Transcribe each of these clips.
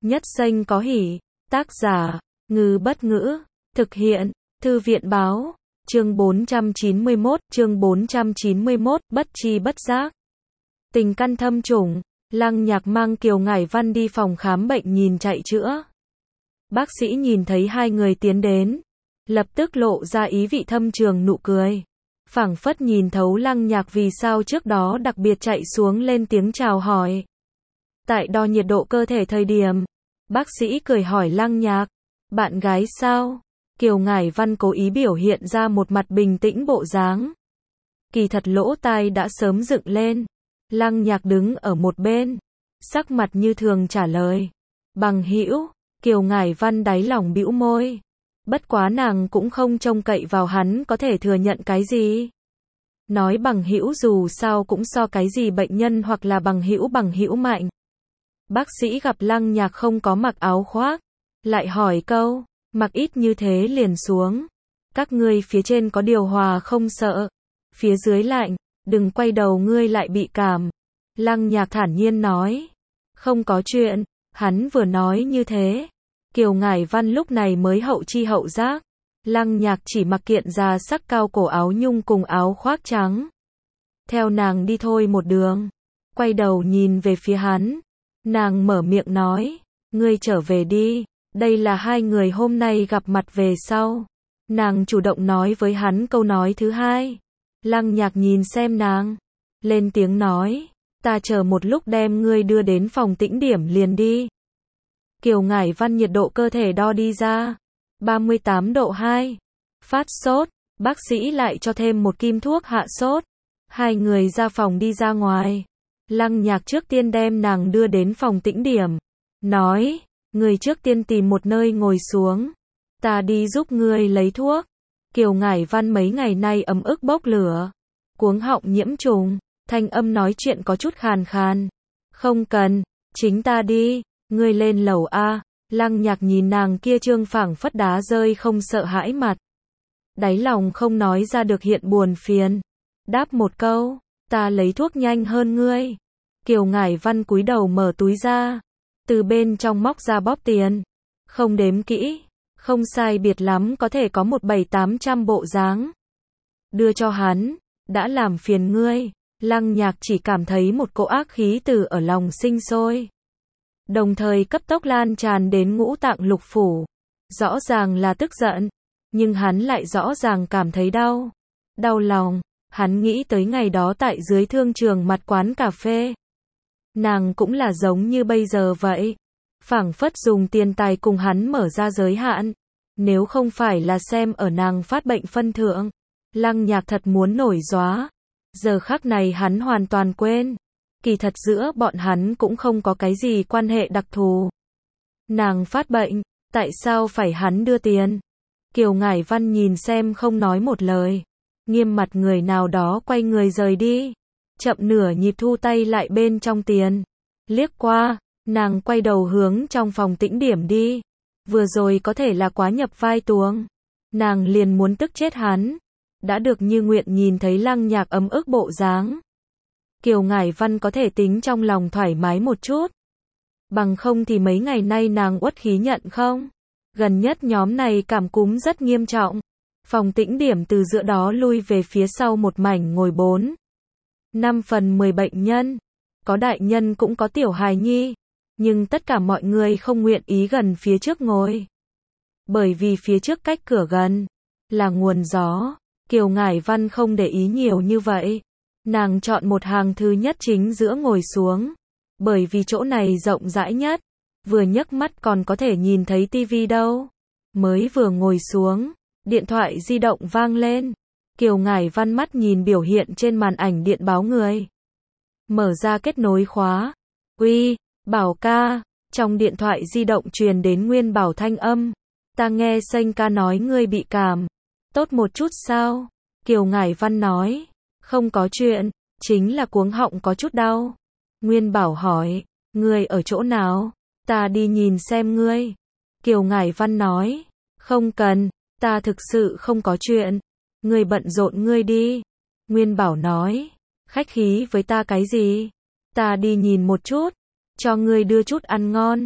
Nhất Xanh có hỉ. Tác giả, Ngư Bất Ngữ. Thực hiện, Thư viện Báo. Chương 491, bất tri bất giác. Tình căn thâm trùng, Lăng Nhạc mang Kiều Ngải Văn đi phòng khám bệnh nhìn chạy chữa. Bác sĩ nhìn thấy hai người tiến đến, lập tức lộ ra ý vị thâm trường nụ cười. Phảng phất nhìn thấu Lăng Nhạc vì sao trước đó đặc biệt chạy xuống lên tiếng chào hỏi. Tại đo nhiệt độ cơ thể thời điểm, bác sĩ cười hỏi Lăng Nhạc, bạn gái sao? Kiều Ngải Văn cố ý biểu hiện ra một mặt bình tĩnh bộ dáng. Kỳ thật lỗ tai đã sớm dựng lên. Lăng Nhạc đứng ở một bên, sắc mặt như thường trả lời. Bằng hữu. Kiều Ngải Văn đáy lòng bĩu môi. Bất quá nàng cũng không trông cậy vào hắn có thể thừa nhận cái gì. Nói bằng hữu dù sao cũng so cái gì bệnh nhân hoặc là bằng hữu mạnh. Bác sĩ gặp Lăng Nhạc không có mặc áo khoác, lại hỏi câu, mặc ít như thế liền xuống. Các ngươi phía trên có điều hòa không sợ? Phía dưới lạnh, đừng quay đầu ngươi lại bị cảm. Lăng Nhạc thản nhiên nói, không có chuyện. Hắn vừa nói như thế, Kiều Ngải Văn lúc này mới hậu chi hậu giác. Lăng Nhạc chỉ mặc kiện da sắc cao cổ áo nhung cùng áo khoác trắng. Theo nàng đi thôi một đường, quay đầu nhìn về phía hắn. Nàng mở miệng nói, ngươi trở về đi, đây là hai người hôm nay gặp mặt về sau. Nàng chủ động nói với hắn câu nói thứ hai. Lăng Nhạc nhìn xem nàng, lên tiếng nói, ta chờ một lúc đem ngươi đưa đến phòng tĩnh điểm liền đi. Kiều Ngải Văn nhiệt độ cơ thể đo đi ra, 38 độ 2. Phát sốt, bác sĩ lại cho thêm một kim thuốc hạ sốt. Hai người ra phòng đi ra ngoài. Lăng Nhạc trước tiên đem nàng đưa đến phòng tĩnh điểm. Nói, người trước tiên tìm một nơi ngồi xuống. Ta đi giúp ngươi lấy thuốc. Kiều Ngải Văn mấy ngày nay ấm ức bốc lửa. Cuống họng nhiễm trùng. Thanh âm nói chuyện có chút khàn khàn. Không cần, chính ta đi. Ngươi lên lầu A. Lăng Nhạc nhìn nàng kia trương phảng phất đá rơi không sợ hãi mặt. Đáy lòng không nói ra được hiện buồn phiền. Đáp một câu, ta lấy thuốc nhanh hơn ngươi. Kiều Ngải Văn cúi đầu mở túi ra, từ bên trong móc ra bóp tiền. Không đếm kỹ, không sai biệt lắm có thể có một 700-800 bộ dáng. Đưa cho hắn, đã làm phiền ngươi. Lăng Nhạc chỉ cảm thấy một cỗ ác khí từ ở lòng sinh sôi, đồng thời cấp tốc lan tràn đến ngũ tạng lục phủ. Rõ ràng là tức giận, nhưng hắn lại rõ ràng cảm thấy đau. Đau lòng, hắn nghĩ tới ngày đó tại dưới thương trường mặt quán cà phê. Nàng cũng là giống như bây giờ vậy. Phảng phất dùng tiền tài cùng hắn mở ra giới hạn. Nếu không phải là xem ở nàng phát bệnh phân thượng, Lăng Nhạc thật muốn nổi gióa. Giờ khắc này hắn hoàn toàn quên. Kỳ thật giữa bọn hắn cũng không có cái gì quan hệ đặc thù. Nàng phát bệnh, tại sao phải hắn đưa tiền? Kiều Ngải Văn nhìn xem không nói một lời. Nghiêm mặt người nào đó quay người rời đi. Chậm nửa nhịp thu tay lại bên trong tiền. Liếc qua, nàng quay đầu hướng trong phòng tĩnh điểm đi. Vừa rồi có thể là quá nhập vai tuồng. Nàng liền muốn tức chết hắn. Đã được như nguyện nhìn thấy Lăng Nhạc ấm ức bộ dáng. Kiều Ngải Văn có thể tính trong lòng thoải mái một chút. Bằng không thì mấy ngày nay nàng uất khí nhận không? Gần nhất nhóm này cảm cúm rất nghiêm trọng. Phòng tĩnh điểm từ giữa đó lui về phía sau một mảnh ngồi 4-5 bệnh nhân. Có đại nhân cũng có tiểu hài nhi. Nhưng tất cả mọi người không nguyện ý gần phía trước ngồi. Bởi vì phía trước cách cửa gần, là nguồn gió. Kiều Ngải Văn không để ý nhiều như vậy. Nàng chọn một hàng thứ nhất chính giữa ngồi xuống. Bởi vì chỗ này rộng rãi nhất. Vừa nhấc mắt còn có thể nhìn thấy tivi đâu. Mới vừa ngồi xuống, điện thoại di động vang lên. Kiều Ngải Văn mắt nhìn biểu hiện trên màn ảnh điện báo người. Mở ra kết nối khóa. Uy, Bảo ca. Trong điện thoại di động truyền đến Nguyên Bảo thanh âm. Ta nghe Xanh ca nói ngươi bị cảm. Tốt một chút sao? Kiều Ngải Văn nói. Không có chuyện, chính là cuống họng có chút đau. Nguyên Bảo hỏi, ngươi ở chỗ nào? Ta đi nhìn xem ngươi. Kiều Ngải Văn nói, không cần, ta thực sự không có chuyện. Ngươi bận rộn ngươi đi. Nguyên Bảo nói, khách khí với ta cái gì? Ta đi nhìn một chút, cho ngươi đưa chút ăn ngon.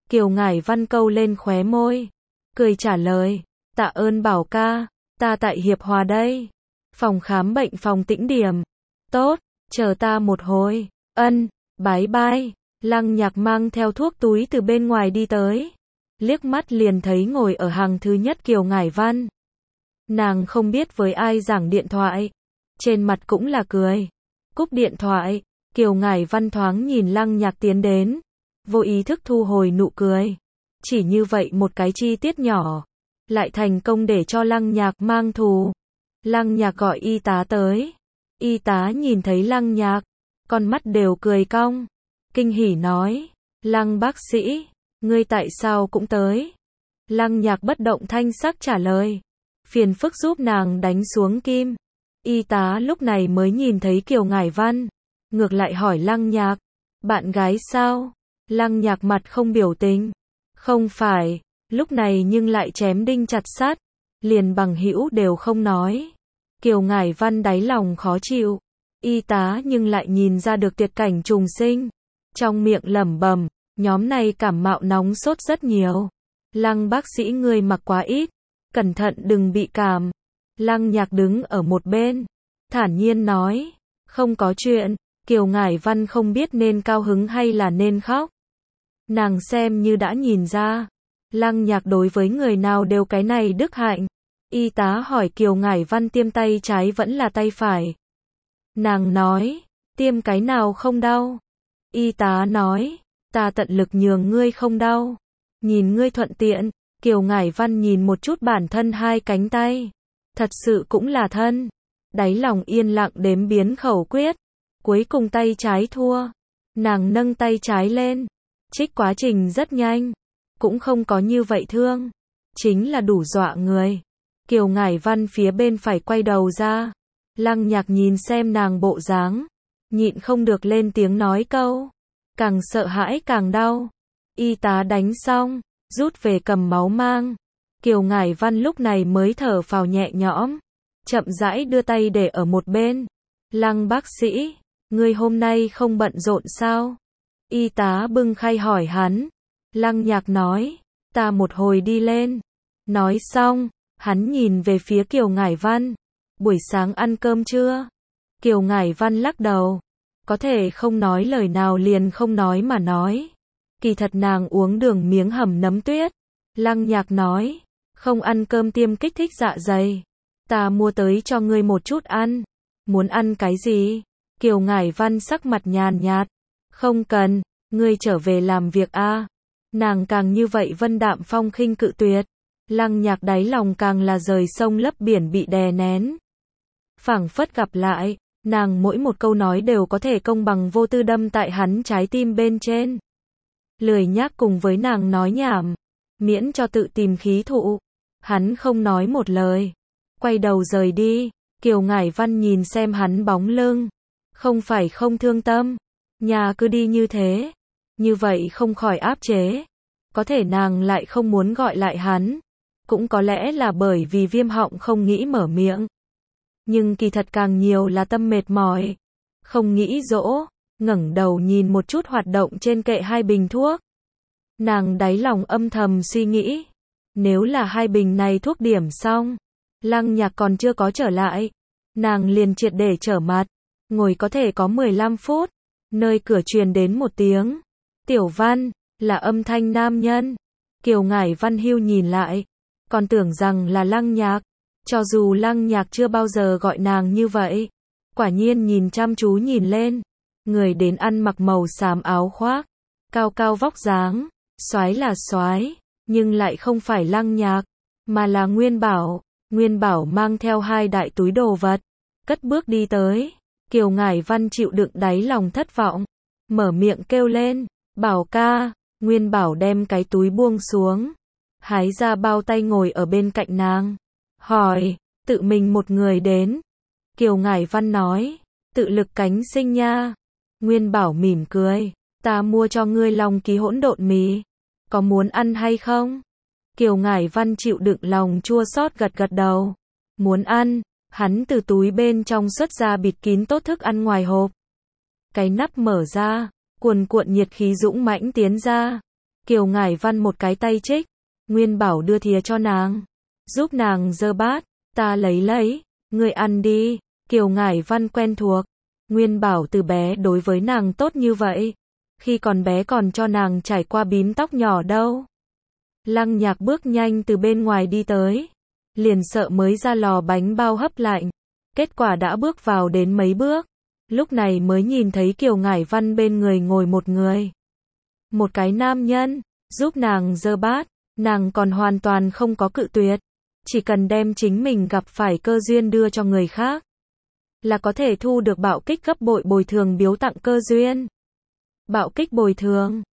Kiều Ngải Văn câu lên khóe môi, cười trả lời, tạ ơn Bảo ca, ta tại Hiệp Hòa đây. Phòng khám bệnh phòng Tĩnh Điểm. Tốt, chờ ta một hồi. Ân, bái bai. Lăng Nhạc mang theo thuốc túi từ bên ngoài đi tới. Liếc mắt liền thấy ngồi ở hàng thứ nhất Kiều Ngải Văn. Nàng không biết với ai giảng điện thoại. Trên mặt cũng là cười. Cúp điện thoại, Kiều Ngải Văn thoáng nhìn Lăng Nhạc tiến đến. Vô ý thức thu hồi nụ cười. Chỉ như vậy một cái chi tiết nhỏ. Lại thành công để cho Lăng Nhạc mang thù. Lăng Nhạc gọi y tá tới. Y tá nhìn thấy Lăng Nhạc. Con mắt đều cười cong. Kinh hỉ nói. Lăng bác sĩ, ngươi tại sao cũng tới? Lăng Nhạc bất động thanh sắc trả lời. Phiền phức giúp nàng đánh xuống kim. Y tá lúc này mới nhìn thấy Kiều Ngải Văn. Ngược lại hỏi Lăng Nhạc. Bạn gái sao? Lăng Nhạc mặt không biểu tình. Không phải. Lúc này nhưng lại chém đinh chặt sắt. Liền bằng hữu đều không nói. Kiều Ngải Văn đáy lòng khó chịu. Y tá nhưng lại nhìn ra được tuyệt cảnh trùng sinh. Trong miệng lẩm bẩm, nhóm này cảm mạo nóng sốt rất nhiều. Lăng bác sĩ ngươi mặc quá ít. Cẩn thận đừng bị cảm. Lăng Nhạc đứng ở một bên. Thản nhiên nói. Không có chuyện. Kiều Ngải Văn không biết nên cao hứng hay là nên khóc. Nàng xem như đã nhìn ra. Lăng Nhạc đối với người nào đều cái này đức hạnh. Y tá hỏi Kiều Ngải Văn tiêm tay trái vẫn là tay phải. Nàng nói, tiêm cái nào không đau. Y tá nói, ta tận lực nhường ngươi không đau. Nhìn ngươi thuận tiện. Kiều Ngải Văn nhìn một chút bản thân hai cánh tay. Thật sự cũng là thân. Đáy lòng yên lặng đếm biến khẩu quyết. Cuối cùng tay trái thua. Nàng nâng tay trái lên. Trích quá trình rất nhanh. Cũng không có như vậy thương. Chính là đủ dọa người. Kiều Ngải Văn phía bên phải quay đầu ra. Lăng Nhạc nhìn xem nàng bộ dáng. Nhịn không được lên tiếng nói câu. Càng sợ hãi càng đau. Y tá đánh xong. Rút về cầm máu mang. Kiều Ngải Văn lúc này mới thở phào nhẹ nhõm. Chậm rãi đưa tay để ở một bên. Lăng bác sĩ. Ngươi hôm nay không bận rộn sao? Y tá bưng khay hỏi hắn. Lăng Nhạc nói. Ta một hồi đi lên. Nói xong. Hắn nhìn về phía Kiều Ngải Văn. Buổi sáng ăn cơm chưa? Kiều Ngải Văn lắc đầu. Có thể không nói lời nào liền không nói mà nói. Kỳ thật nàng uống đường miếng hầm nấm tuyết. Lăng Nhạc nói. Không ăn cơm tiêm kích thích dạ dày. Ta mua tới cho ngươi một chút ăn. Muốn ăn cái gì? Kiều Ngải Văn sắc mặt nhàn nhạt. Không cần, ngươi trở về làm việc a. Nàng càng như vậy vân đạm phong khinh cự tuyệt. Lăng Nhạc đáy lòng càng là rời sông lấp biển bị đè nén. Phảng phất gặp lại, nàng mỗi một câu nói đều có thể công bằng vô tư đâm tại hắn trái tim bên trên. Lười nhác cùng với nàng nói nhảm, miễn cho tự tìm khí thụ. Hắn không nói một lời, quay đầu rời đi. Kiều Ngải Văn nhìn xem hắn bóng lưng, không phải không thương tâm, nhà cứ đi như thế, như vậy không khỏi áp chế. Có thể nàng lại không muốn gọi lại hắn, cũng có lẽ là bởi vì viêm họng không nghĩ mở miệng. Nhưng kỳ thật càng nhiều là tâm mệt mỏi, không nghĩ dỗ, ngẩng đầu nhìn một chút hoạt động trên kệ hai bình thuốc. Nàng đáy lòng âm thầm suy nghĩ, nếu là hai bình này thuốc điểm xong, Lăng Nhạc còn chưa có trở lại, nàng liền triệt để trở mặt, ngồi có thể có 15 phút, nơi cửa truyền đến một tiếng, Tiểu Văn, là âm thanh nam nhân. Kiều Ngải Văn hưu nhìn lại, còn tưởng rằng là Lăng Nhạc, cho dù Lăng Nhạc chưa bao giờ gọi nàng như vậy. Quả nhiên nhìn chăm chú nhìn lên, người đến ăn mặc màu xám áo khoác, cao cao vóc dáng, soái là soái, nhưng lại không phải Lăng Nhạc, mà là Nguyên Bảo. Nguyên Bảo mang theo hai đại túi đồ vật, cất bước đi tới. Kiều Ngải Văn chịu đựng đáy lòng thất vọng, mở miệng kêu lên, Bảo ca. Nguyên Bảo đem cái túi buông xuống, hái ra bao tay ngồi ở bên cạnh nàng, hỏi, tự mình một người đến. Kiều Ngải Văn nói, tự lực cánh sinh nha. Nguyên Bảo mỉm cười, ta mua cho ngươi lòng ký hỗn độn mì, có muốn ăn hay không? Kiều Ngải Văn chịu đựng lòng chua xót gật gật đầu, muốn ăn. Hắn từ túi bên trong xuất ra bịt kín tốt thức ăn ngoài hộp. Cái nắp mở ra, cuồn cuộn nhiệt khí dũng mãnh tiến ra. Kiều Ngải Văn một cái tay trích, Nguyên Bảo đưa thìa cho nàng, giúp nàng giơ bát, ta lấy, ngươi ăn đi. Kiều Ngải Văn quen thuộc, Nguyên Bảo từ bé đối với nàng tốt như vậy, khi còn bé còn cho nàng trải qua bím tóc nhỏ đâu. Lăng Nhạc bước nhanh từ bên ngoài đi tới, liền sợ mới ra lò bánh bao hấp lạnh, kết quả đã bước vào đến mấy bước, lúc này mới nhìn thấy Kiều Ngải Văn bên người ngồi một người. Một cái nam nhân, giúp nàng giơ bát, nàng còn hoàn toàn không có cự tuyệt, chỉ cần đem chính mình gặp phải cơ duyên đưa cho người khác, là có thể thu được bạo kích gấp bội bồi thường biếu tặng cơ duyên. Bạo kích bồi thường,